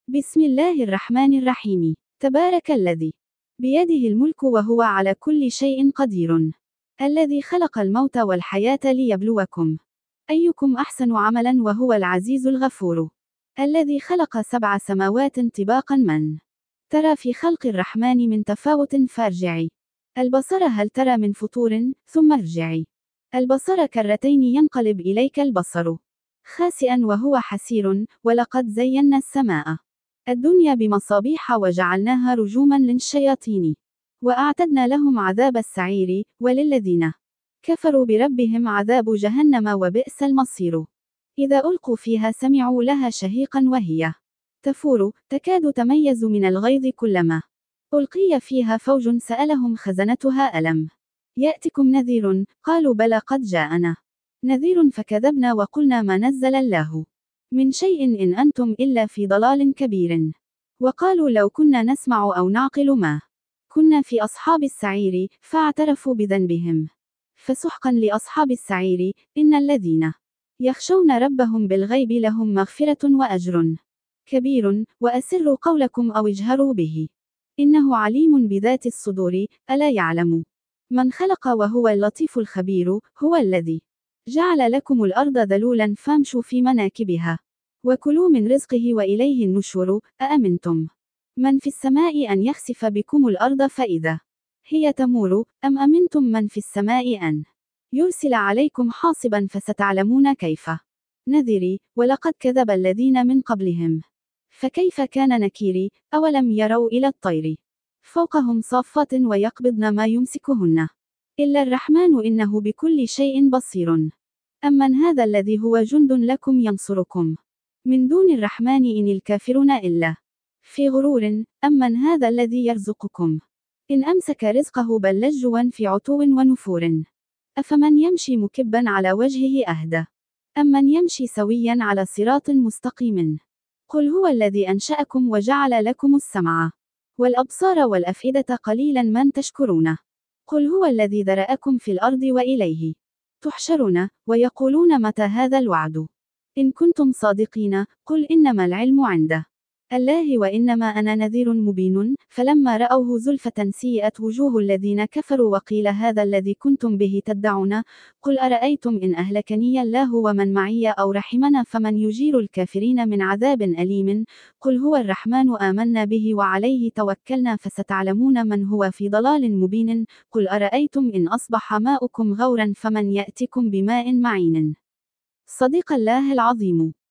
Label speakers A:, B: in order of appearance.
A: بسم الله الرحمن الرحيم. تبارك الذي بيده الملك وهو على كل شيء قدير. الذي خلق الموت والحياة ليبلوكم أيكم أحسن عملا وهو العزيز الغفور. الذي خلق 7 سماوات طباقا من ترى في خلق الرحمن من تفاوت فارجعي البصر هل ترى من فطور ثم ارجعي البصر كرتين ينقلب إليك البصر خاسئا وهو حسير. ولقد زينا السماء الدنيا بمصابيح وجعلناها رجوما للشياطين وأعتدنا لهم عذاب السعير وللذين كفروا بربهم عذاب جهنم وبئس المصير. إذا ألقوا فيها سمعوا لها شهيقا وهي تفور تكاد تميز من الغيظ كلما ألقي فيها فوج سألهم خزنتها ألم يأتكم نذير قالوا بلى قد جاءنا نذير فكذبنا وقلنا ما نزل الله من شيء إن أنتم إلا في ضلال كبير. وقالوا لو كنا نسمع أو نعقل ما كنا في أصحاب السعير فاعترفوا بذنبهم فسحقا لأصحاب السعير. إن الذين يخشون ربهم بالغيب لهم مغفرة وأجر كبير. وأسروا قولكم أو اجهروا به إنه عليم بذات الصدور. ألا يعلم من خلق وهو اللطيف الخبير. هو الذي جعل لكم الأرض ذلولا فامشوا في مناكبها وكلوا من رزقه وإليه النشور. أأمنتم من في السماء أن يخسف بكم الأرض فإذا هي تمور أم أمنتم من في السماء أن يرسل عليكم حاصبا فستعلمون كيف نذري. ولقد كذب الذين من قبلهم فكيف كان نكيري. أولم يروا إلى الطير فوقهم صافات ويقبضن ما يمسكهن إلا الرحمن إنه بكل شيء بصير. أمن هذا الذي هو جند لكم ينصركم من دون الرحمن إن الكافرون إلا في غرور. أمن هذا الذي يرزقكم إن أمسك رزقه بل لجوا في عتو ونفور. أفمن يمشي مكبا على وجهه أهدى أمن يمشي سويا على صراط مستقيم. قل هو الذي أنشأكم وجعل لكم السمع والأبصار والأفئدة قليلا من تشكرون. قل هو الذي ذرأكم في الأرض وإليه تحشرون. ويقولون متى هذا الوعد إن كنتم صادقين. قل إنما العلم عند الله وإنما أنا نذير مبين. فلما رأوه زلفة سيئت وجوه الذين كفروا وقيل هذا الذي كنتم به تدعون. قل أرأيتم إن أهلكني الله ومن معي أو رحمنا فمن يجير الكافرين من عذاب أليم. قل هو الرحمن آمنا به وعليه توكلنا فستعلمون من هو في ضلال مبين. قل أرأيتم إن أصبح ماؤكم غورا فمن يأتكم بماء معين. صدق الله العظيم.